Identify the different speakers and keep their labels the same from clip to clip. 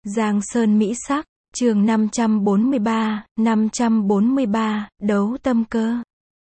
Speaker 1: Giang Sơn Mỹ Sắc, chương 543, đấu tâm cơ.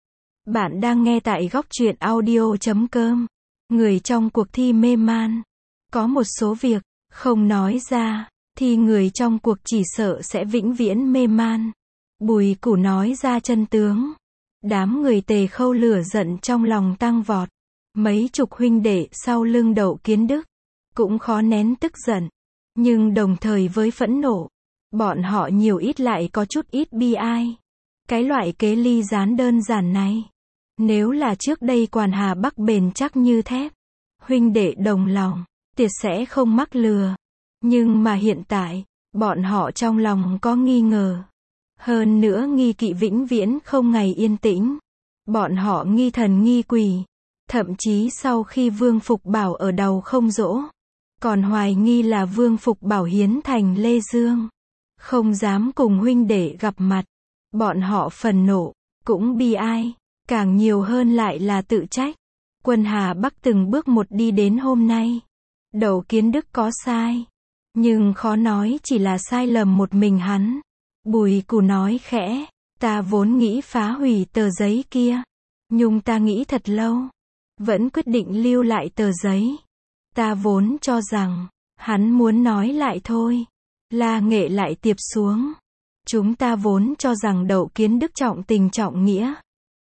Speaker 1: Bạn đang nghe tại góc truyện audio.com. Người trong cuộc thi mê man. Có một số việc, không nói ra, thì người trong cuộc chỉ sợ sẽ vĩnh viễn mê man. Bùi Củ nói ra chân tướng. Đám người Tề Khâu lửa giận trong lòng tăng vọt. Mấy chục huynh đệ sau lưng Đậu Kiến Đức cũng khó nén tức giận. Nhưng đồng thời với phẫn nộ, bọn họ nhiều ít lại có chút ít bi ai. Cái loại kế ly gián đơn giản này, nếu là trước đây Quản Hà Bắc bền chắc như thép, huynh đệ đồng lòng, tuyệt sẽ không mắc lừa. Nhưng mà hiện tại, bọn họ trong lòng có nghi ngờ. Hơn nữa nghi kỵ vĩnh viễn không ngày yên tĩnh. Bọn họ nghi thần nghi quỷ. Thậm chí sau khi Vương Phục Bảo ở đầu không dỗ, còn hoài nghi là Vương Phục Bảo hiến thành Lê Dương, không dám cùng huynh đệ gặp mặt. Bọn họ phần nộ, cũng bi ai, càng nhiều hơn lại là tự trách. Quân Hà Bắc từng bước một đi đến hôm nay. Đậu Kiến Đức có sai, nhưng khó nói chỉ là sai lầm một mình hắn. Bùi Củ nói khẽ, ta vốn nghĩ phá hủy tờ giấy kia, nhưng ta nghĩ thật lâu, vẫn quyết định lưu lại tờ giấy. Ta vốn cho rằng, hắn muốn nói lại thôi. La Nghệ lại tiệp xuống. Chúng ta vốn cho rằng Đậu Kiến Đức trọng tình trọng nghĩa,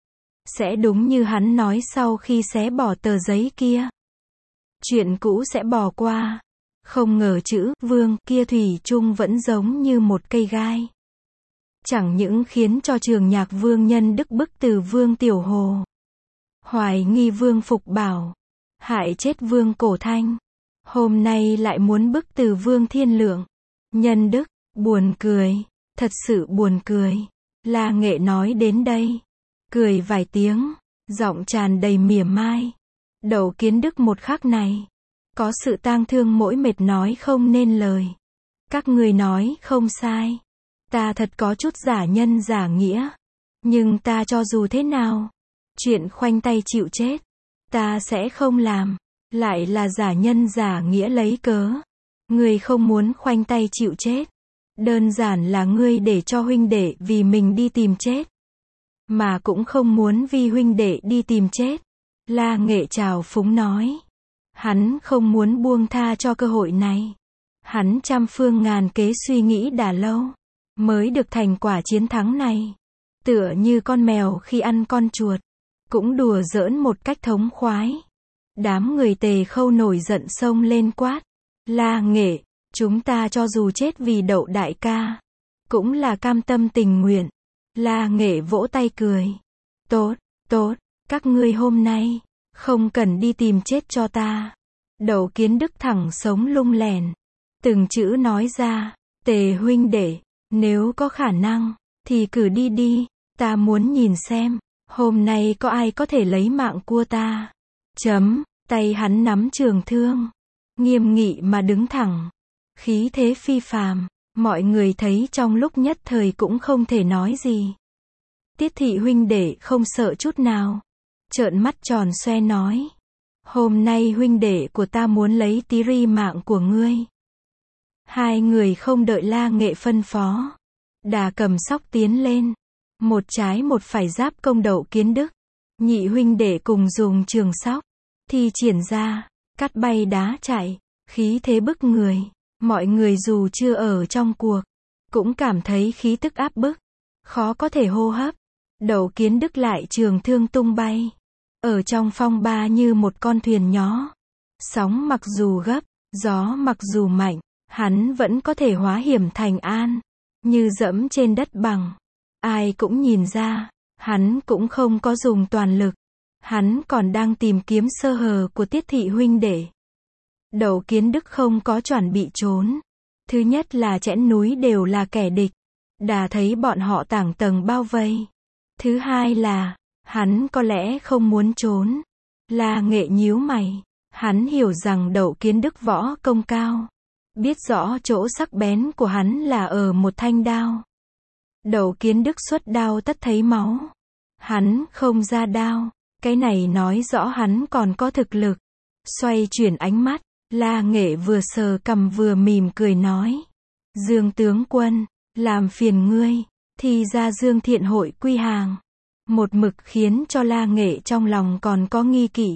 Speaker 1: sẽ đúng như hắn nói sau khi xé bỏ tờ giấy kia, chuyện cũ sẽ bỏ qua. Không ngờ chữ Vương kia thủy chung vẫn giống như một cây gai. Chẳng những khiến cho Trường Nhạc Vương Nhân Đức bức từ Vương Tiểu Hồ, hoài nghi Vương Phục Bảo, hại chết Vương Cổ Thanh, hôm nay lại muốn bức từ Vương Thiên Lượng. Nhân Đức, buồn cười, thật sự buồn cười. La Nghệ nói đến đây, cười vài tiếng, giọng tràn đầy mỉa mai. Đậu Kiến Đức một khắc này, có sự tang thương mỗi mệt nói không nên lời. Các người nói không sai, ta thật có chút giả nhân giả nghĩa, nhưng ta cho dù thế nào, chuyện khoanh tay chịu chết, ta sẽ không làm. Lại là giả nhân giả nghĩa lấy cớ. Ngươi không muốn khoanh tay chịu chết, đơn giản là ngươi để cho huynh đệ vì mình đi tìm chết, mà cũng không muốn vì huynh đệ đi tìm chết. La Nghệ trào phúng nói. Hắn không muốn buông tha cho cơ hội này. Hắn trăm phương ngàn kế suy nghĩ đã lâu, mới được thành quả chiến thắng này. Tựa như con mèo khi ăn con chuột, cũng đùa giỡn một cách thống khoái. Đám người Tề Khâu nổi giận xông lên quát. La Nghệ, chúng ta cho dù chết vì Đậu đại ca, cũng là cam tâm tình nguyện. La Nghệ vỗ tay cười. Tốt, tốt, các ngươi hôm nay, không cần đi tìm chết cho ta. Đậu Kiến Đức thẳng sống lung lẻn, từng chữ nói ra. Tề huynh đệ, nếu có khả năng, thì cử đi đi, ta muốn nhìn xem, hôm nay có ai có thể lấy mạng của ta. Tay hắn nắm trường thương, nghiêm nghị mà đứng thẳng, khí thế phi phàm. Mọi người thấy trong lúc nhất thời cũng không thể nói gì. Tiết thị huynh đệ không sợ chút nào, trợn mắt tròn xoe nói. Hôm nay huynh đệ của ta muốn lấy tí ri mạng của ngươi. Hai người không đợi La Nghệ phân phó, đà cầm sóc tiến lên, một trái một phải giáp công Đậu Kiến Đức. Nhị huynh đệ cùng dùng trường sóc thi triển ra, cắt bay đá chạy, khí thế bức người. Mọi người dù chưa ở trong cuộc, cũng cảm thấy khí tức áp bức, khó có thể hô hấp. Đậu Kiến Đức lại trường thương tung bay, ở trong phong ba như một con thuyền nhỏ. Sóng mặc dù gấp, gió mặc dù mạnh, hắn vẫn có thể hóa hiểm thành an, như dẫm trên đất bằng. Ai cũng nhìn ra, hắn cũng không có dùng toàn lực. Hắn còn đang tìm kiếm sơ hở của Tiết thị huynh đệ. Đậu Kiến Đức không có chuẩn bị trốn. Thứ nhất là chẽn núi đều là kẻ địch, đã thấy bọn họ tảng tầng bao vây. Thứ hai là, hắn có lẽ không muốn trốn. La Nghệ nhíu mày. Hắn hiểu rằng Đậu Kiến Đức võ công cao, biết rõ chỗ sắc bén của hắn là ở một thanh đao. Đậu Kiến Đức xuất đao tất thấy máu. Hắn không ra đao, cái này nói rõ hắn còn có thực lực. Xoay chuyển ánh mắt, La Nghệ vừa sờ cằm vừa mỉm cười nói. Dương tướng quân, làm phiền ngươi, thì ra Dương Thiện Hội quy hàng. Một mực khiến cho La Nghệ trong lòng còn có nghi kỵ.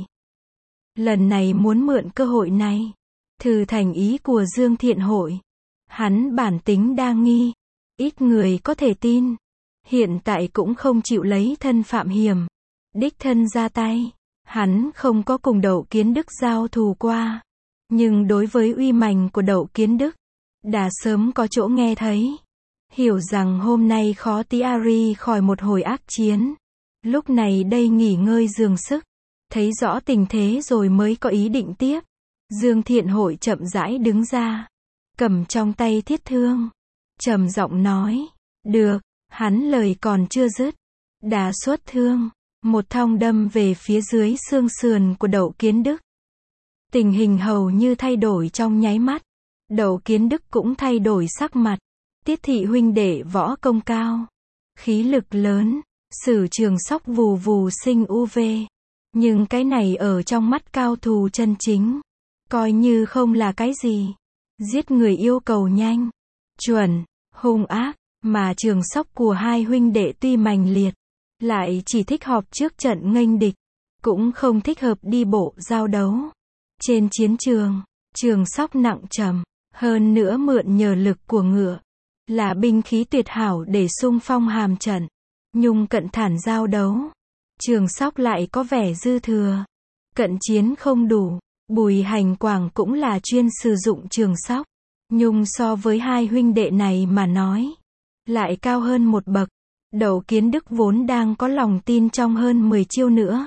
Speaker 1: Lần này muốn mượn cơ hội này, thử thành ý của Dương Thiện Hội. Hắn bản tính đa nghi, ít người có thể tin. Hiện tại cũng không chịu lấy thân phạm hiểm, đích thân ra tay. Hắn không có cùng Đậu Kiến Đức giao thù qua, nhưng đối với uy mạnh của Đậu Kiến Đức, đã sớm có chỗ nghe thấy. Hiểu rằng hôm nay khó tí Ari khỏi một hồi ác chiến. Lúc này đây nghỉ ngơi dưỡng sức, thấy rõ tình thế rồi mới có ý định tiếp. Dương Thiện Hội chậm rãi đứng ra, cầm trong tay thiết thương, trầm giọng nói, được. Hắn lời còn chưa dứt, đã xuất thương, một thong đâm về phía dưới xương sườn của Đậu Kiến Đức. Tình hình hầu như thay đổi trong nháy mắt. Đậu Kiến Đức cũng thay đổi sắc mặt. Tiết thị huynh đệ võ công cao, khí lực lớn, sử trường sóc vù vù sinh UV. Nhưng cái này ở trong mắt cao thủ chân chính, coi như không là cái gì. Giết người yêu cầu nhanh, chuẩn, hung ác, mà trường sóc của hai huynh đệ tuy mạnh liệt, lại chỉ thích họp trước trận nghênh địch, cũng không thích hợp đi bộ giao đấu. Trên chiến trường, trường sóc nặng trầm, hơn nữa mượn nhờ lực của ngựa, là binh khí tuyệt hảo để xung phong hàm trận. Nhung cận thản giao đấu, trường sóc lại có vẻ dư thừa, cận chiến không đủ. Bùi Hành Quảng cũng là chuyên sử dụng trường sóc, Nhung so với hai huynh đệ này mà nói, lại cao hơn một bậc. Đậu Kiến Đức vốn đang có lòng tin trong hơn 10 chiêu nữa.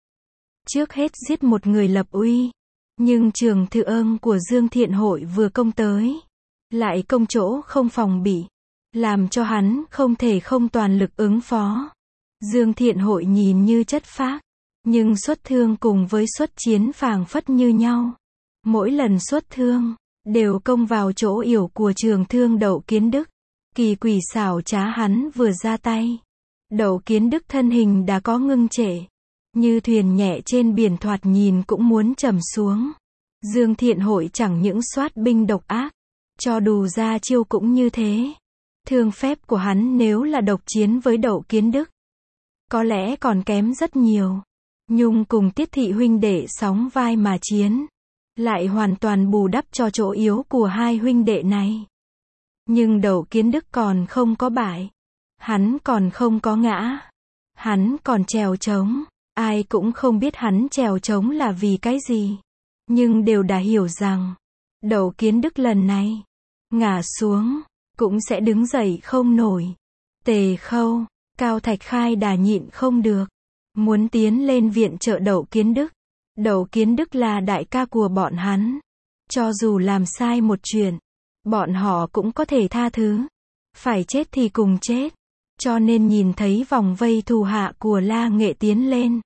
Speaker 1: Trước hết giết một người lập uy, nhưng trường thư ương của Dương Thiện Hội vừa công tới, lại công chỗ không phòng bị, làm cho hắn không thể không toàn lực ứng phó. Dương Thiện Hội nhìn như chất phác, nhưng xuất thương cùng với xuất chiến phảng phất như nhau. Mỗi lần xuất thương, đều công vào chỗ yểu của trường thương Đậu Kiến Đức. Kỳ quỷ xảo trá hắn vừa ra tay, Đậu Kiến Đức thân hình đã có ngưng trệ, như thuyền nhẹ trên biển thoạt nhìn cũng muốn trầm xuống. Dương Thiện Hội chẳng những soát binh độc ác, cho dù ra chiêu cũng như thế. Thương phép của hắn nếu là độc chiến với Đậu Kiến Đức, có lẽ còn kém rất nhiều. Nhung cùng Tiết thị huynh đệ sóng vai mà chiến, lại hoàn toàn bù đắp cho chỗ yếu của hai huynh đệ này. Nhưng Đậu Kiến Đức còn không có bại, hắn còn không có ngã, hắn còn trèo trống. Ai cũng không biết hắn trèo trống là vì cái gì, nhưng đều đã hiểu rằng Đậu Kiến Đức lần này ngã xuống cũng sẽ đứng dậy không nổi. Tề Khâu, Cao Thạch Khai đã nhịn không được, muốn tiến lên viện trợ Đậu Kiến Đức. Đậu Kiến Đức là đại ca của bọn hắn, cho dù làm sai một chuyện, bọn họ cũng có thể tha thứ. Phải chết thì cùng chết. Cho nên nhìn thấy vòng vây thù hạ của La Nghệ tiến lên,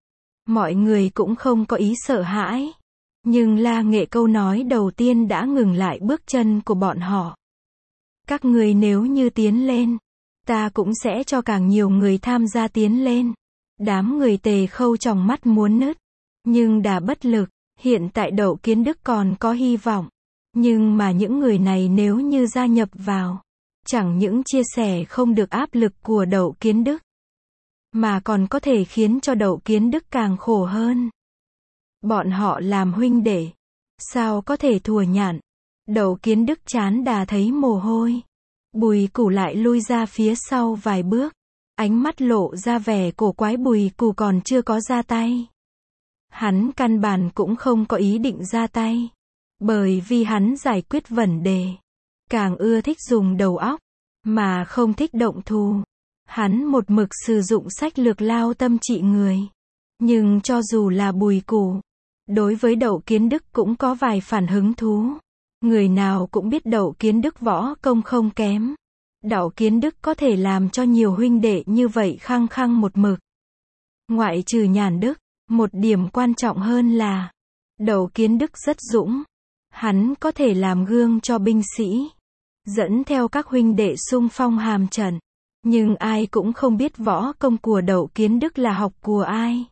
Speaker 1: mọi người cũng không có ý sợ hãi. Nhưng La Nghệ câu nói đầu tiên đã ngừng lại bước chân của bọn họ. Các người nếu như tiến lên, ta cũng sẽ cho càng nhiều người tham gia tiến lên. Đám người Tề Khâu trong mắt muốn nứt, nhưng đã bất lực. Hiện tại Đậu Kiến Đức còn có hy vọng, nhưng mà những người này nếu như gia nhập vào, chẳng những chia sẻ không được áp lực của Đậu Kiến Đức, mà còn có thể khiến cho Đậu Kiến Đức càng khổ hơn. Bọn họ làm huynh đệ, sao có thể thua nhạn. Đậu Kiến Đức chán đà thấy mồ hôi. Bùi Củ lại lui ra phía sau vài bước, ánh mắt lộ ra vẻ cổ quái. Bùi Củ còn chưa có ra tay, hắn căn bản cũng không có ý định ra tay, bởi vì hắn giải quyết vấn đề, càng ưa thích dùng đầu óc, mà không thích động thủ. Hắn một mực sử dụng sách lược lao tâm trị người. Nhưng cho dù là Bùi Củ, đối với Đậu Kiến Đức cũng có vài phản hứng thú. Người nào cũng biết Đậu Kiến Đức võ công không kém. Đậu Kiến Đức có thể làm cho nhiều huynh đệ như vậy khăng khăng một mực. Ngoại trừ Nhàn Đức, một điểm quan trọng hơn là Đậu Kiến Đức rất dũng. Hắn có thể làm gương cho binh sĩ, dẫn theo các huynh đệ xung phong hàm trận. Nhưng ai cũng không biết võ công của Đậu Kiến Đức là học của ai.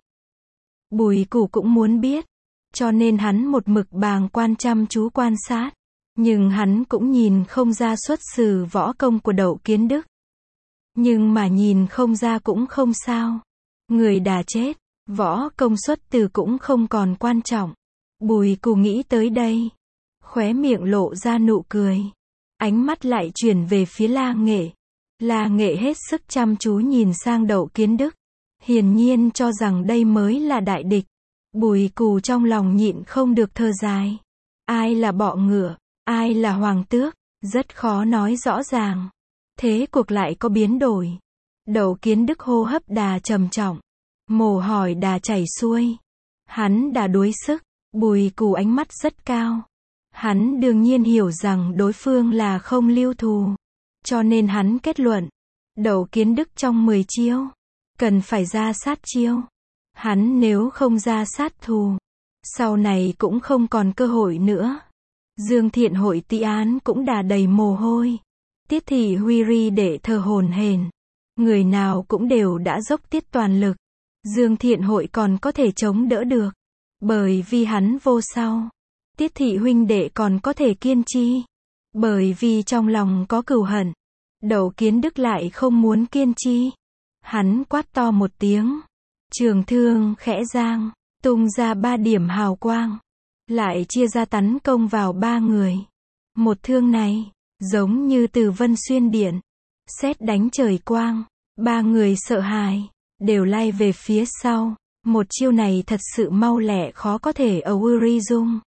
Speaker 1: Bùi Củ cũng muốn biết, cho nên hắn một mực bàng quan chăm chú quan sát. Nhưng hắn cũng nhìn không ra xuất xứ võ công của Đậu Kiến Đức. Nhưng mà nhìn không ra cũng không sao. Người đã chết, võ công xuất từ cũng không còn quan trọng. Bùi Cù nghĩ tới đây, khóe miệng lộ ra nụ cười. Ánh mắt lại chuyển về phía La Nghệ. La Nghệ hết sức chăm chú nhìn sang Đậu Kiến Đức. Hiển nhiên cho rằng đây mới là đại địch. Bùi Cù trong lòng nhịn không được thở dài. Ai là bọ ngựa, ai là hoàng tước, rất khó nói rõ ràng. Thế cuộc lại có biến đổi. Đậu Kiến Đức hô hấp đà trầm trọng, mồ hôi đà chảy xuôi. Hắn đã đuối sức. Bùi Cù ánh mắt rất cao. Hắn đương nhiên hiểu rằng đối phương là không lưu thù. Cho nên hắn kết luận, Đậu Kiến Đức trong 10 chiêu, cần phải ra sát chiêu. Hắn nếu không ra sát thù, sau này cũng không còn cơ hội nữa. Dương Thiện Hội Tị Án cũng đà đầy mồ hôi. Tiết Thị Huy ri để thở hổn hển. Người nào cũng đều đã dốc tiết toàn lực. Dương Thiện Hội còn có thể chống đỡ được, bởi vì hắn vô sau. Tiết Thị huynh đệ còn có thể kiên trì, bởi vì trong lòng có cừu hận. Đậu Kiến Đức lại không muốn kiên trì. Hắn quát to một tiếng, trường thương khẽ giang, tung ra 3 điểm hào quang, lại chia ra tấn công vào 3 người. Một thương này, giống như từ vân xuyên điện, sét đánh trời quang. 3 người sợ hãi, đều lay về phía sau. Một chiêu này thật sự mau lẹ khó có thể Uri dung.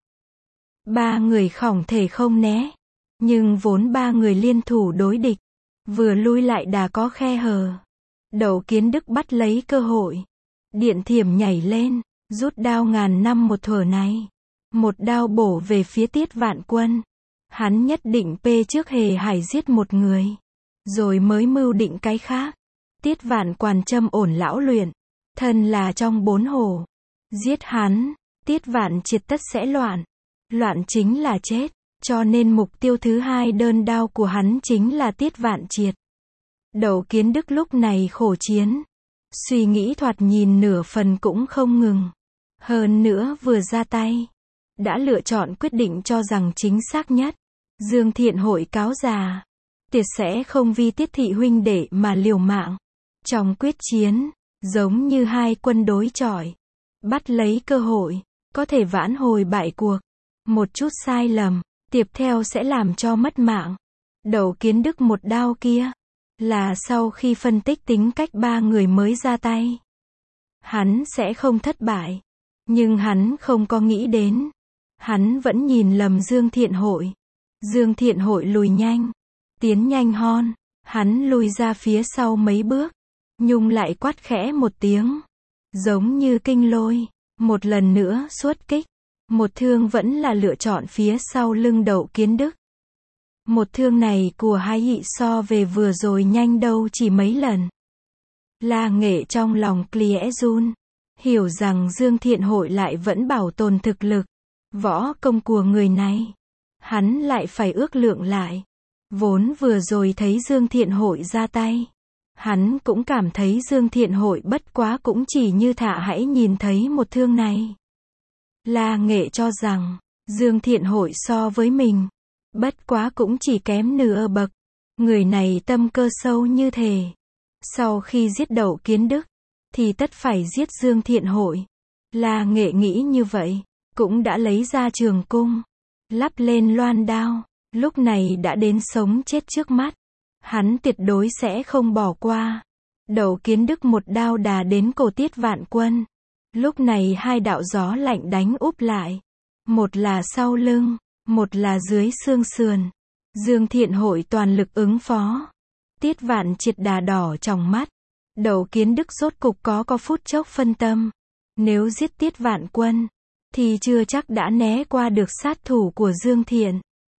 Speaker 1: 3 người không thể không né. Nhưng vốn 3 người liên thủ đối địch, vừa lui lại đã có khe hở. Đậu Kiến Đức bắt lấy cơ hội, điện thiểm nhảy lên, rút đao ngàn năm một thở này. Một đao bổ về phía Tiết Vạn Quân. Hắn nhất định trước hề hải giết một người, rồi mới mưu định cái khác. Tiết Vạn Quan châm ổn lão luyện, thân là trong 4 hổ. Giết hắn, Tiết Vạn Triệt tất sẽ loạn. Loạn chính là chết, cho nên mục tiêu thứ 2 đơn đao của hắn chính là Tiết Vạn Triệt. Đậu Kiến Đức lúc này khổ chiến, suy nghĩ thoạt nhìn nửa phần cũng không ngừng. Hơn nữa vừa ra tay, đã lựa chọn quyết định cho rằng chính xác nhất. Dương Thiện Hội cáo già, tuyệt sẽ không vì Tiết Thị huynh đệ mà liều mạng. Trong quyết chiến, giống như 2 quân đối chọi, bắt lấy cơ hội, có thể vãn hồi bại cuộc. Một chút sai lầm, tiếp theo sẽ làm cho mất mạng. Đậu Kiến Đức một đao kia, là sau khi phân tích tính cách 3 người mới ra tay. Hắn sẽ không thất bại. Nhưng hắn không có nghĩ đến. Hắn vẫn nhìn lầm Dương Thiện Hội. Dương Thiện Hội lùi nhanh, tiến nhanh hơn. Hắn lùi ra phía sau mấy bước. Nhung lại quát khẽ một tiếng, giống như kinh lôi, một lần nữa xuất kích. Một thương vẫn là lựa chọn phía sau lưng Đậu Kiến Đức. Một thương này của hai hị so về vừa rồi nhanh đâu chỉ mấy lần. La Nghệ trong lòng Clie run, hiểu rằng Dương Thiện Hội lại vẫn bảo tồn thực lực, võ công của người này. Hắn lại phải ước lượng lại. Vốn vừa rồi thấy Dương Thiện Hội ra tay, hắn cũng cảm thấy Dương Thiện Hội bất quá cũng chỉ như thả hãy nhìn thấy một thương này. La Nghệ cho rằng, Dương Thiện Hội so với mình, bất quá cũng chỉ kém nửa bậc. Người này tâm cơ sâu như thế. Sau khi giết Đậu Kiến Đức, thì tất phải giết Dương Thiện Hội. La Nghệ nghĩ như vậy, cũng đã lấy ra trường cung, lắp lên loan đao. Lúc này đã đến sống chết trước mắt. Hắn tuyệt đối sẽ không bỏ qua. Đậu Kiến Đức một đao đà đến cổ Tiết Vạn Quân. Lúc này 2 đạo gió lạnh đánh úp lại. Một là sau lưng, một là dưới xương sườn. Dương Thiện Hội toàn lực ứng phó. Tiết Vạn Triệt đà đỏ trong mắt. Đậu Kiến Đức rốt cục có phút chốc phân tâm. Nếu giết Tiết Vạn Quân, thì chưa chắc đã né qua được sát thủ của Dương Thiện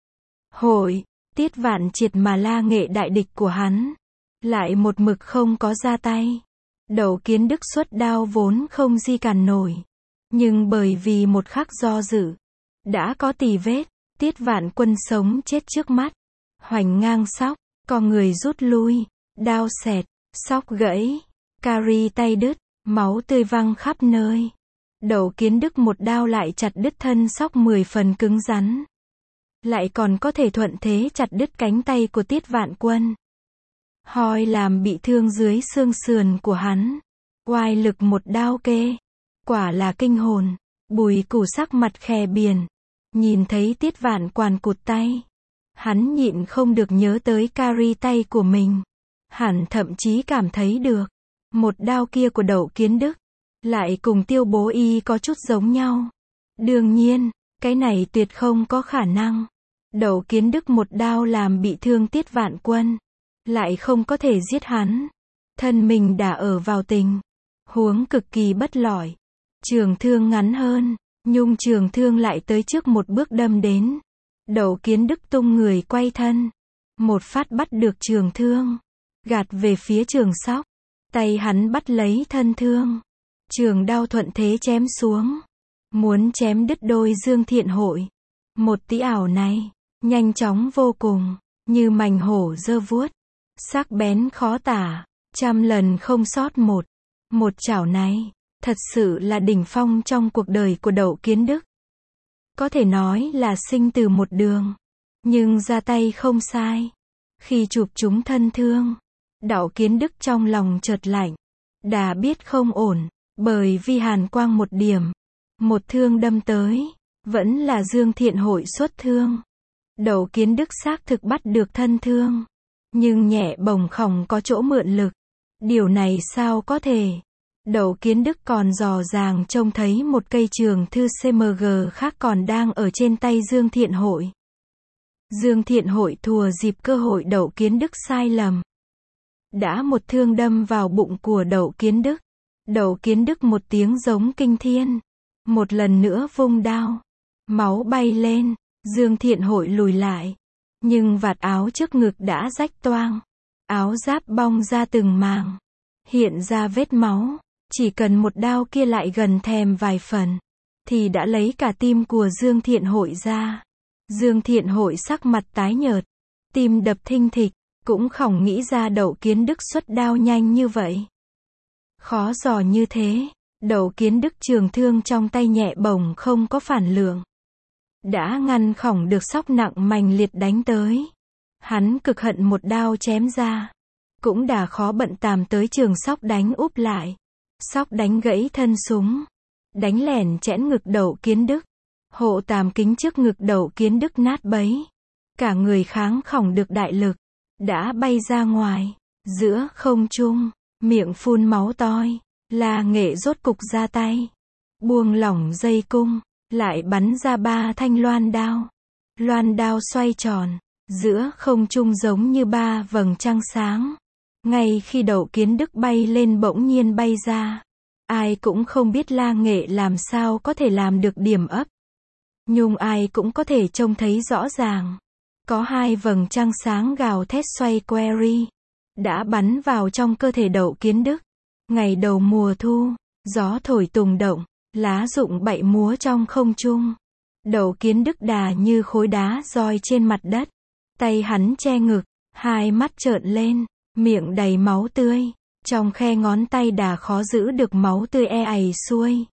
Speaker 1: Hội. Tiết Vạn Triệt mà La Nghệ đại địch của hắn, lại một mực không có ra tay. Đậu Kiến Đức xuất đao vốn không di cản nổi. Nhưng bởi vì một khắc do dự, đã có tì vết. Tiết Vạn Quân sống chết trước mắt. Hoành ngang sóc, con người rút lui, đao xẹt, sóc gãy, cari tay đứt, máu tươi văng khắp nơi. Đậu Kiến Đức một đao lại chặt đứt thân sóc 10 phần cứng rắn. lại còn có thể thuận thế chặt đứt cánh tay của Tiết Vạn Quân. Hoi làm bị thương dưới xương sườn của hắn. Oai lực một đao kê. Quả là kinh hồn. Bùi Củ sắc mặt khè biển. Nhìn thấy Tiết Vạn Quan cụt tay. Hắn nhịn không được nhớ tới cari tay của mình. Hẳn thậm chí cảm thấy được. Một đao kia của Đậu Kiến Đức. Lại cùng Tiêu Bố Y có chút giống nhau. Đương nhiên, cái này tuyệt không có khả năng. Đậu Kiến Đức một đao làm bị thương Tiết Vạn Quân. Lại không có thể giết hắn. Thân mình đã ở vào tình huống cực kỳ bất lợi. Trường thương ngắn hơn, nhưng trường thương lại tới trước một bước đâm đến. Đậu Kiến Đức tung người quay thân. Một phát bắt được trường thương. Gạt về phía Trường Sóc. Tay hắn bắt lấy thân thương. Trường đao thuận thế chém xuống. Muốn chém đứt đôi Dương Thiện Hội. Một tí ảo này, nhanh chóng vô cùng, như mành hổ giơ vuốt. Sắc bén khó tả, trăm lần không sót một. Một chảo này, thật sự là đỉnh phong trong cuộc đời của Đậu Kiến Đức. Có thể nói là sinh từ một đường. Nhưng ra tay không sai. Khi chụp trúng thân thương, Đậu Kiến Đức trong lòng chợt lạnh. Đã biết không ổn, bởi vì hàn quang một điểm. Một thương đâm tới, vẫn là Dương Thiện Hội xuất thương. Đậu Kiến Đức xác thực bắt được thân thương. Nhưng nhẹ bổng khổng có chỗ mượn lực. Điều này sao có thể? Đậu Kiến Đức còn dò dàng trông thấy một cây trường thư CMG khác còn đang ở trên tay Dương Thiện Hội. Dương Thiện Hội thùa dịp cơ hội Đậu Kiến Đức sai lầm. Đã một thương đâm vào bụng của Đậu Kiến Đức. Đậu Kiến Đức một tiếng giống kinh thiên. Một lần nữa vung đao. Máu bay lên. Dương Thiện Hội lùi lại. Nhưng vạt áo trước ngực đã rách toang. Áo giáp bong ra từng màng. Hiện ra vết máu. Chỉ cần một đao kia lại gần thèm vài phần. Thì đã lấy cả tim của Dương Thiện Hội ra. Dương Thiện Hội sắc mặt tái nhợt. Tim đập thình thịch. Cũng không nghĩ ra Đậu Kiến Đức xuất đao nhanh như vậy. Khó dò như thế. Đậu Kiến Đức trường thương trong tay nhẹ bổng không có phản lượng. Đã ngăn khổng được Sóc nặng mành liệt đánh tới. Hắn cực hận một đao chém ra. Cũng đã khó bận tàm tới Trường Sóc đánh úp lại. Sóc đánh gãy thân súng. Đánh lẻn chẽn ngực Đậu Kiến Đức. Hộ tàm kính trước ngực Đậu Kiến Đức nát bấy. Cả người kháng khổng được đại lực. Đã bay ra ngoài. Giữa không trung. Miệng phun máu toi. La Nghệ rốt cục ra tay. Buông lỏng dây cung. Lại bắn ra 3 thanh loan đao. Loan đao xoay tròn. Giữa không trung giống như 3 vầng trăng sáng. Ngay khi Đậu Kiến Đức bay lên bỗng nhiên bay ra. Ai cũng không biết La Nghệ làm sao có thể làm được điểm ấp. Nhưng ai cũng có thể trông thấy rõ ràng. Có 2 vầng trăng sáng gào thét xoay query. Đã bắn vào trong cơ thể Đậu Kiến Đức. Ngày đầu mùa thu, gió thổi tùng động, lá rụng bậy múa trong không trung. Đậu Kiến Đức đà như khối đá roi trên mặt đất. Tay hắn che ngực, hai mắt trợn lên, miệng đầy máu tươi. Trong khe ngón tay đà khó giữ được máu tươi ảy xuôi.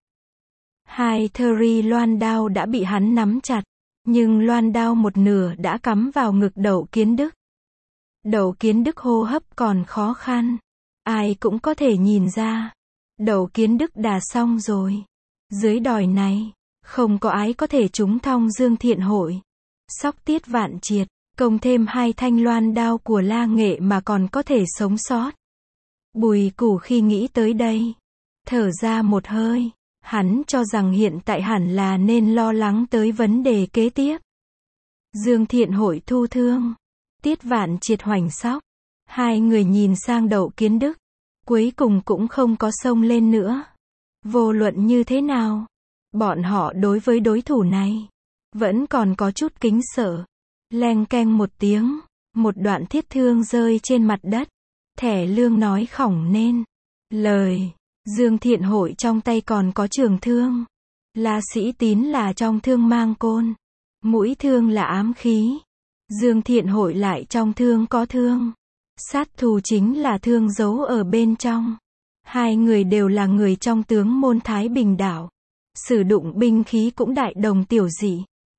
Speaker 1: 2 theri loan đao đã bị hắn nắm chặt. Nhưng loan đao một nửa đã cắm vào ngực Đậu Kiến Đức. Đậu Kiến Đức hô hấp còn khó khăn. Ai cũng có thể nhìn ra. Đậu Kiến Đức đã xong rồi. Dưới đòi này, không có ai có thể trúng thong Dương Thiện Hội. Sóc Tiết Vạn Triệt, cộng thêm 2 thanh loan đao của La Nghệ mà còn có thể sống sót. Bùi Củ khi nghĩ tới đây, thở ra một hơi. Hắn cho rằng hiện tại hẳn là nên lo lắng tới vấn đề kế tiếp. Dương Thiện Hội thu thương. Tiết Vạn Triệt hoành sóc. Hai người nhìn sang Đậu Kiến Đức. Cuối cùng cũng không có xông lên nữa. Vô luận như thế nào, bọn họ đối với đối thủ này vẫn còn có chút kính sợ. Leng keng một tiếng, một đoạn thiết thương rơi trên mặt đất. Thẻ Lương nói khổng nên lời. Dương Thiện Hội trong tay còn có trường thương. La Sĩ Tín là trong thương mang côn. Mũi thương là ám khí. Dương Thiện Hội lại trong thương có thương. Sát thủ chính là thương giấu ở bên trong. Hai người đều là người trong tướng môn Thái Bình đảo. Sử dụng binh khí cũng đại đồng tiểu dị.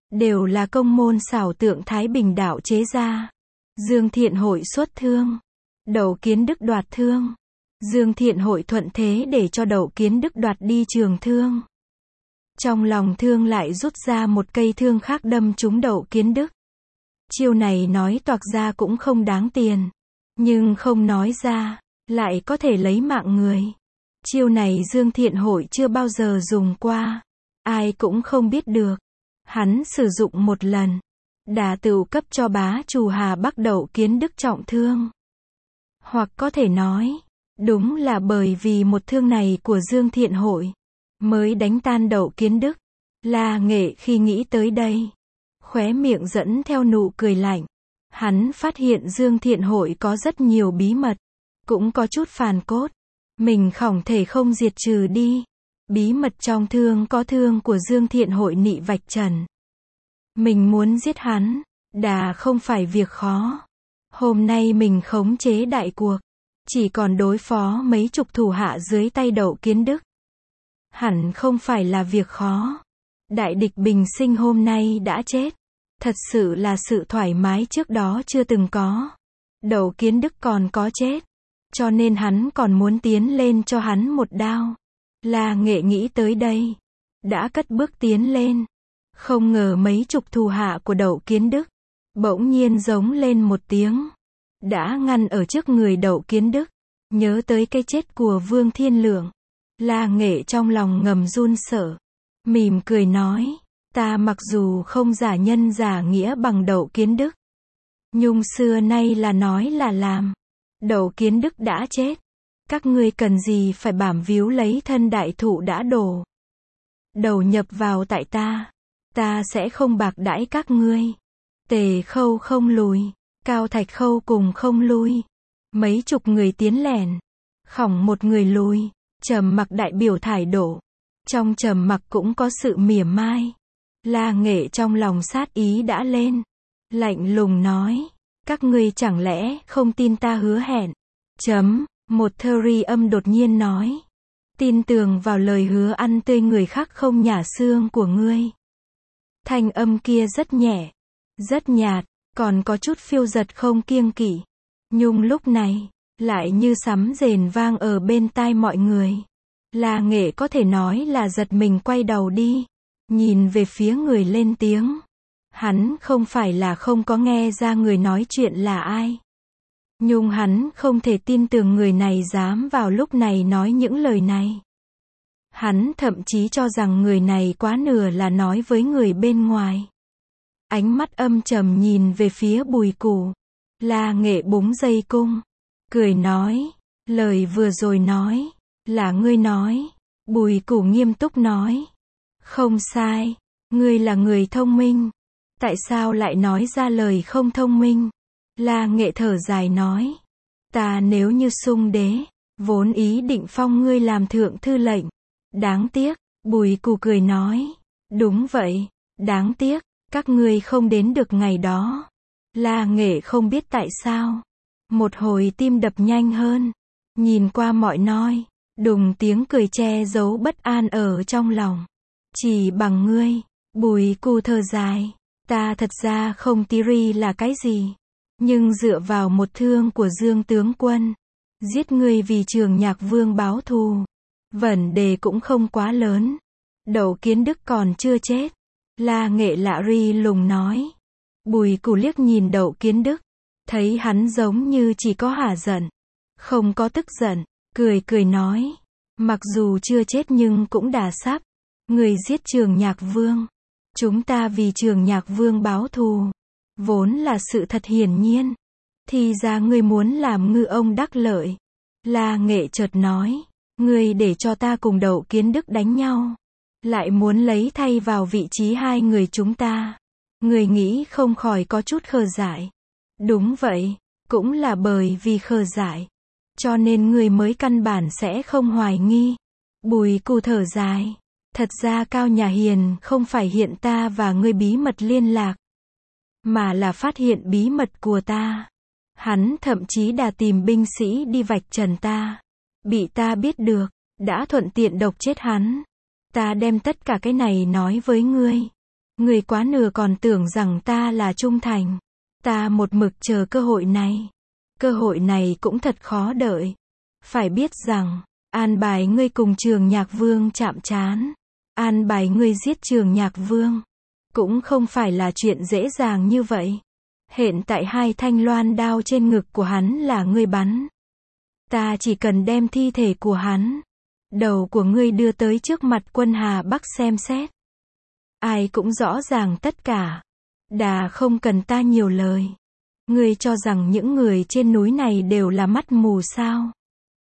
Speaker 1: đều là công môn xảo tượng Thái Bình đạo chế ra. Dương Thiện Hội xuất thương, Đậu Kiến Đức đoạt thương. Dương Thiện Hội thuận thế để cho Đậu Kiến Đức đoạt đi trường thương. Trong lòng thương lại rút ra một cây thương khác đâm trúng Đậu Kiến Đức. Chiêu này nói toạc ra cũng không đáng tiền, nhưng không nói ra, lại có thể lấy mạng người. Chiêu này Dương Thiện Hội chưa bao giờ dùng qua, ai cũng không biết được. Hắn sử dụng một lần, đã tựu cấp cho bá chủ Hà Bắc Đậu Kiến Đức trọng thương. Hoặc có thể nói, đúng là bởi vì một thương này của Dương Thiện Hội, mới đánh tan Đậu Kiến Đức. La Nghệ khi nghĩ tới đây, khóe miệng dẫn theo nụ cười lạnh. Hắn phát hiện Dương Thiện Hội có rất nhiều bí mật, cũng có chút phàn cốt. Mình không thể không diệt trừ đi. Bí mật trong thương có thương của Dương Thiện Hội nị vạch trần. Mình muốn giết hắn, đã không phải việc khó. Hôm nay mình khống chế đại cuộc, chỉ còn đối phó mấy chục thủ hạ dưới tay Đậu Kiến Đức. Hẳn không phải là việc khó. Đại địch bình sinh hôm nay đã chết. Thật sự là sự thoải mái trước đó chưa từng có. Đậu Kiến Đức còn có chết, cho nên hắn còn muốn tiến lên cho hắn một đao. La Nghệ nghĩ tới đây, đã cất bước tiến lên. Không ngờ mấy chục thủ hạ của Đậu Kiến Đức bỗng nhiên giống lên một tiếng, đã ngăn ở trước người Đậu Kiến Đức. Nhớ tới cái chết của Vương Thiên Lượng, La Nghệ trong lòng ngầm run sợ, mỉm cười nói, ta mặc dù không giả nhân giả nghĩa bằng Đậu Kiến Đức, nhưng xưa nay là nói là làm. Đậu Kiến Đức đã chết, các ngươi cần gì phải bảm víu lấy thân đại thụ đã đổ, đầu nhập vào tại ta sẽ không bạc đãi các ngươi. Tề Khâu không lùi, Cao Thạch Khâu cùng không lui. Mấy chục người tiến lẻn, khổng một người lùi. Trầm Mặc đại biểu thải đổ. Trong Trầm Mặc cũng có sự mỉa mai. La Nghệ trong lòng sát ý đã lên, lạnh lùng nói, các ngươi chẳng lẽ không tin ta hứa hẹn? Một Theri âm đột nhiên nói, tin tưởng vào lời hứa ăn tươi người khác không nhả xương của ngươi. Thanh âm kia rất nhẹ, rất nhạt, còn có chút phiêu dật không kiêng kỵ. Nhưng lúc này, lại như sấm rền vang ở bên tai mọi người. La Nghệ có thể nói là giật mình quay đầu đi, nhìn về phía người lên tiếng. Hắn không phải là không có nghe ra người nói chuyện là ai. Nhưng hắn không thể tin tưởng người này dám vào lúc này nói những lời này. Hắn thậm chí cho rằng người này quá nửa là nói với người bên ngoài. Ánh mắt âm trầm nhìn về phía Bùi Củ. La Nghệ búng dây cung, cười nói, lời vừa rồi nói, là ngươi nói. Bùi Củ nghiêm túc nói, không sai, ngươi là người thông minh. Tại sao lại nói ra lời không thông minh? La Nghệ thở dài nói, ta nếu như Sung đế, vốn ý định phong ngươi làm thượng thư lệnh. Đáng tiếc, Bùi Củ cười nói, đúng vậy, đáng tiếc, các ngươi không đến được ngày đó. La Nghệ không biết tại sao, một hồi tim đập nhanh hơn, nhìn qua mọi noi, đùng tiếng cười che giấu bất an ở trong lòng. Chỉ bằng ngươi. Bùi Củ thở dài, ta thật ra không tí ri là cái gì, nhưng dựa vào một thương của Dương tướng quân, giết ngươi vì Trường Nhạc Vương báo thù, vấn đề cũng không quá lớn. Đậu Kiến Đức còn chưa chết. La Nghệ lạ ri lùng nói. Bùi Củ liếc nhìn Đậu Kiến Đức, thấy hắn giống như chỉ có hả giận, không có tức giận, cười cười nói, mặc dù chưa chết nhưng cũng đã sắp. Người giết Trường Nhạc Vương, chúng ta vì Trường Nhạc Vương báo thù, vốn là sự thật hiển nhiên. Thì ra ngươi muốn làm ngư ông đắc lợi. La Nghệ chợt nói, ngươi để cho ta cùng Đậu Kiến Đức đánh nhau, lại muốn lấy thay vào vị trí hai người chúng ta. Ngươi nghĩ không khỏi có chút khờ dại. Đúng vậy, cũng là bởi vì khờ dại, cho nên ngươi mới căn bản sẽ không hoài nghi. Bùi Củ thở dài, thật ra Cao Nhà Hiền không phải hiện ta và ngươi bí mật liên lạc, mà là phát hiện bí mật của ta. Hắn thậm chí đã tìm binh sĩ đi vạch trần ta. Bị ta biết được, đã thuận tiện độc chết hắn. Ta đem tất cả cái này nói với ngươi. Người quá nửa còn tưởng rằng ta là trung thành. Ta một mực chờ cơ hội này. Cơ hội này cũng thật khó đợi. Phải biết rằng, an bài ngươi cùng Trường Nhạc Vương chạm trán. An bài ngươi giết Trường Nhạc Vương. Cũng không phải là chuyện dễ dàng như vậy. Hiện tại 2 thanh loan đao trên ngực của hắn là ngươi bắn. Ta chỉ cần đem thi thể của hắn, đầu của ngươi đưa tới trước mặt quân Hà Bắc xem xét. Ai cũng rõ ràng tất cả. Đà không cần ta nhiều lời. Ngươi cho rằng những người trên núi này đều là mắt mù sao?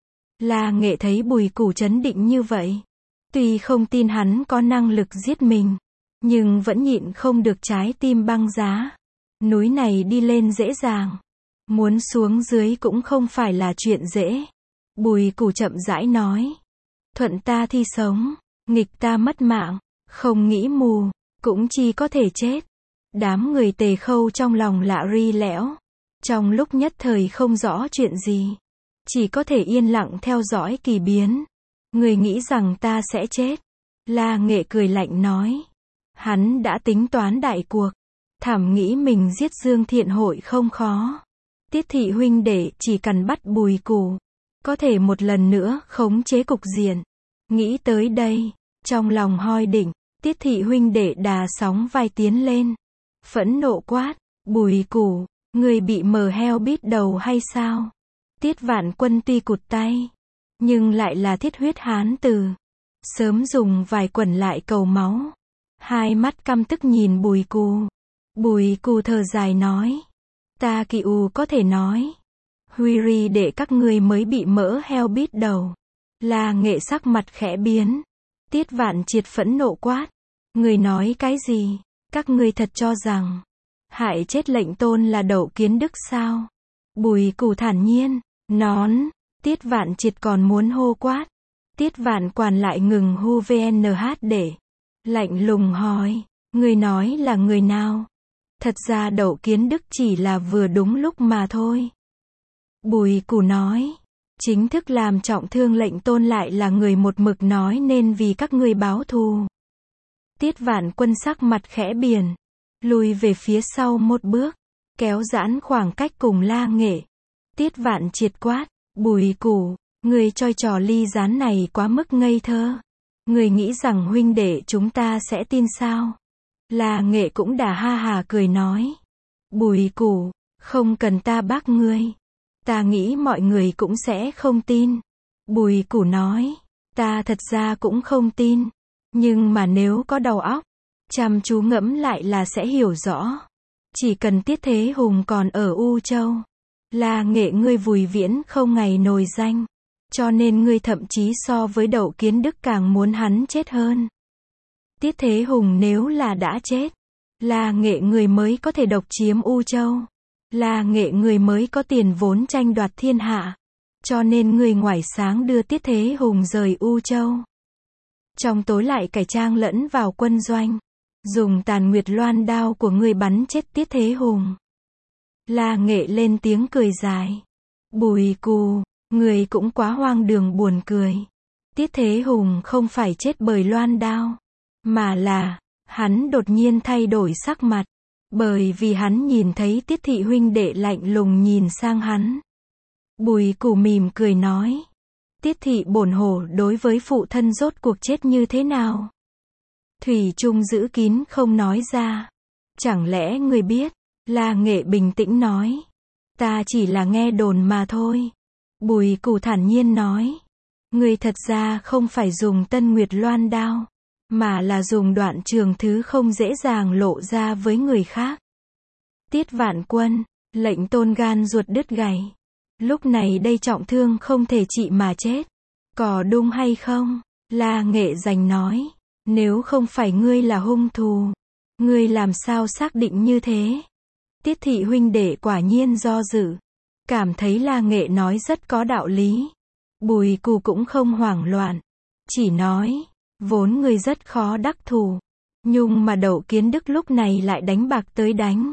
Speaker 1: La Nghệ thấy Bùi Củ trấn định như vậy. Tuy không tin hắn có năng lực giết mình, nhưng vẫn nhịn không được trái tim băng giá. Núi này đi lên dễ dàng. Muốn xuống dưới cũng không phải là chuyện dễ. Bùi Củ chậm rãi nói. Thuận ta thì sống, nghịch ta mất mạng, không nghĩ mù, cũng chỉ có thể chết. Đám người Tề Khâu trong lòng lạ ri lẽo. Trong lúc nhất thời không rõ chuyện gì. Chỉ có thể yên lặng theo dõi kỳ biến. Người nghĩ rằng ta sẽ chết. La Nghệ cười lạnh nói. Hắn đã tính toán đại cuộc. Thảm nghĩ mình giết Dương Thiện Hội không khó. Tiết thị huynh đệ chỉ cần bắt Bùi Củ, có thể một lần nữa khống chế cục diện. Nghĩ tới đây, trong lòng hoi đỉnh, Tiết thị huynh đệ đà sóng vai tiến lên. Phẫn nộ quát, Bùi Củ, người bị mờ heo bít đầu hay sao? Tiết Vạn Quân tuy cụt tay, nhưng lại là thiết huyết hán tử. Sớm dùng vài quẩn lại cầu máu. Hai mắt căm tức nhìn Bùi Củ. Bùi Củ thở dài nói. Ta kỳ u có thể nói. Huy ri để các ngươi mới bị mỡ heo bít đầu. La Nghệ sắc mặt khẽ biến. Tiết Vạn Triệt phẫn nộ quát. Người nói cái gì? Các ngươi thật cho rằng hại chết lệnh tôn là Đậu Kiến Đức sao? Bùi Củ thản nhiên. Nón. Tiết Vạn Triệt còn muốn hô quát. Tiết Vạn Quản lại ngừng hu VNH để. Lạnh lùng hỏi. Người nói là người nào? Thật ra Đậu Kiến Đức chỉ là vừa đúng lúc mà thôi. Bùi Củ nói. Chính thức làm trọng thương lệnh tôn lại là người một mực nói nên vì các ngươi báo thù. Tiết Vạn Quân sắc mặt khẽ biển. Lùi về phía sau một bước. Kéo giãn khoảng cách cùng La Nghệ. Tiết Vạn Triệt quát. Bùi Củ, người chơi trò ly gián này quá mức ngây thơ. Người nghĩ rằng huynh đệ chúng ta sẽ tin sao? La Nghệ cũng đà ha hà cười nói. Bùi Củ, không cần ta bác ngươi. Ta nghĩ mọi người cũng sẽ không tin. Bùi Củ nói. Ta thật ra cũng không tin. Nhưng mà nếu có đầu óc, chăm chú ngẫm lại là sẽ hiểu rõ. Chỉ cần Tiết Thế Hùng còn ở U Châu. La Nghệ ngươi vùi viễn không ngày nổi danh. Cho nên ngươi thậm chí so với Đậu Kiến Đức càng muốn hắn chết hơn. Tiết Thế Hùng nếu là đã chết, La Nghệ người mới có thể độc chiếm U Châu. La Nghệ người mới có tiền vốn tranh đoạt thiên hạ. Cho nên người ngoài sáng đưa Tiết Thế Hùng rời U Châu. Trong tối lại cải trang lẫn vào quân doanh. Dùng Tàn Nguyệt Loan đao của người bắn chết Tiết Thế Hùng. La Nghệ lên tiếng cười dài. Bùi Củ, người cũng quá hoang đường buồn cười. Tiết Thế Hùng không phải chết bởi loan đao, mà là, hắn đột nhiên thay đổi sắc mặt. Bởi vì hắn nhìn thấy Tiết thị huynh đệ lạnh lùng nhìn sang hắn. Bùi Củ mỉm cười nói. Tiết thị bổn hổ đối với phụ thân rốt cuộc chết như thế nào? Thủy Trung giữ kín không nói ra. Chẳng lẽ người biết? La Nghệ bình tĩnh nói. Ta chỉ là nghe đồn mà thôi. Bùi Củ thản nhiên nói. Người thật ra không phải dùng Tân Nguyệt Loan đao, mà là dùng đoạn trường thứ không dễ dàng lộ ra với người khác. Tiết Vạn Quân, lệnh tôn gan ruột đứt gầy. Lúc này đây trọng thương không thể trị mà chết. Có đúng hay không? La Nghệ giành nói. Nếu không phải ngươi là hung thủ, ngươi làm sao xác định như thế? Tiết thị huynh đệ quả nhiên do dự. Cảm thấy La Nghệ nói rất có đạo lý. Bùi Củ cũng không hoảng loạn. Chỉ nói, vốn người rất khó đắc thủ. Nhưng mà Đậu Kiến Đức lúc này lại đánh bạc tới đánh.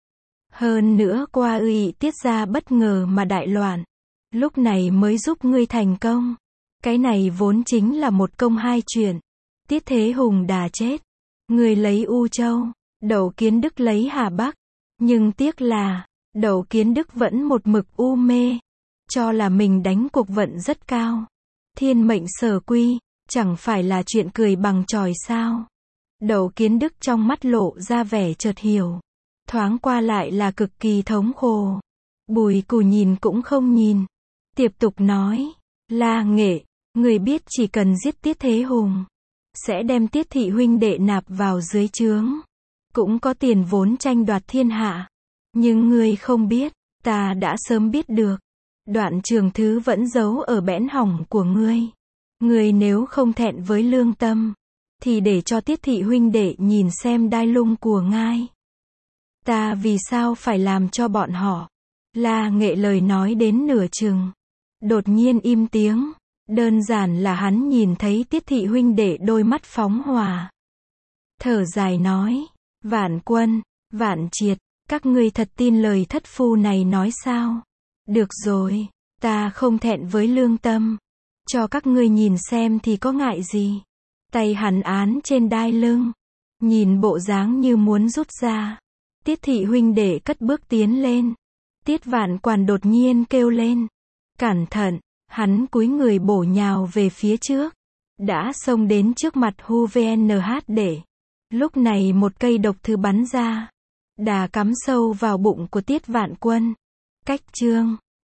Speaker 1: Hơn nữa qua uy Tiết ra bất ngờ mà đại loạn. Lúc này mới giúp ngươi thành công. Cái này vốn chính là một công hai chuyện. Tiết Thế Hùng đà chết. Người lấy U Châu, Đậu Kiến Đức lấy Hà Bắc. Nhưng tiếc là, Đậu Kiến Đức vẫn một mực u mê, cho là mình đánh cuộc vận rất cao. Thiên mệnh sở quy, chẳng phải là chuyện cười bằng chòi sao. Đậu Kiến Đức trong mắt lộ ra vẻ chợt hiểu. Thoáng qua lại là cực kỳ thống khổ. Bùi Cù nhìn cũng không nhìn. Tiếp tục nói, La Nghệ, người biết chỉ cần giết Tiết Thế Hùng, sẽ đem Tiết thị huynh đệ nạp vào dưới trướng. Cũng có tiền vốn tranh đoạt thiên hạ. Nhưng ngươi không biết, ta đã sớm biết được. Đoạn Trường Thứ vẫn giấu ở bẽn hỏng của ngươi. Ngươi nếu không thẹn với lương tâm, thì để cho Tiết thị huynh đệ nhìn xem đai lưng của ngài. Ta vì sao phải làm cho bọn họ? La Nghệ lời nói đến nửa chừng, đột nhiên im tiếng. Đơn giản là hắn nhìn thấy Tiết thị huynh đệ đôi mắt phóng hỏa. Thở dài nói, Vạn Quân, Vạn Triệt, các ngươi thật tin lời thất phu này nói sao? Được rồi, ta không thẹn với lương tâm. Cho các ngươi nhìn xem thì có ngại gì. Tay hắn án trên đai lưng, nhìn bộ dáng như muốn rút ra. Tiết thị huynh đệ cất bước tiến lên. Tiết Vạn Quản đột nhiên kêu lên, cẩn thận. Hắn cúi người bổ nhào về phía trước, đã xông đến trước mặt Hu VNH để. Lúc này một cây độc thư bắn ra, đà cắm sâu vào bụng của Tiết Vạn Quân. Cách chương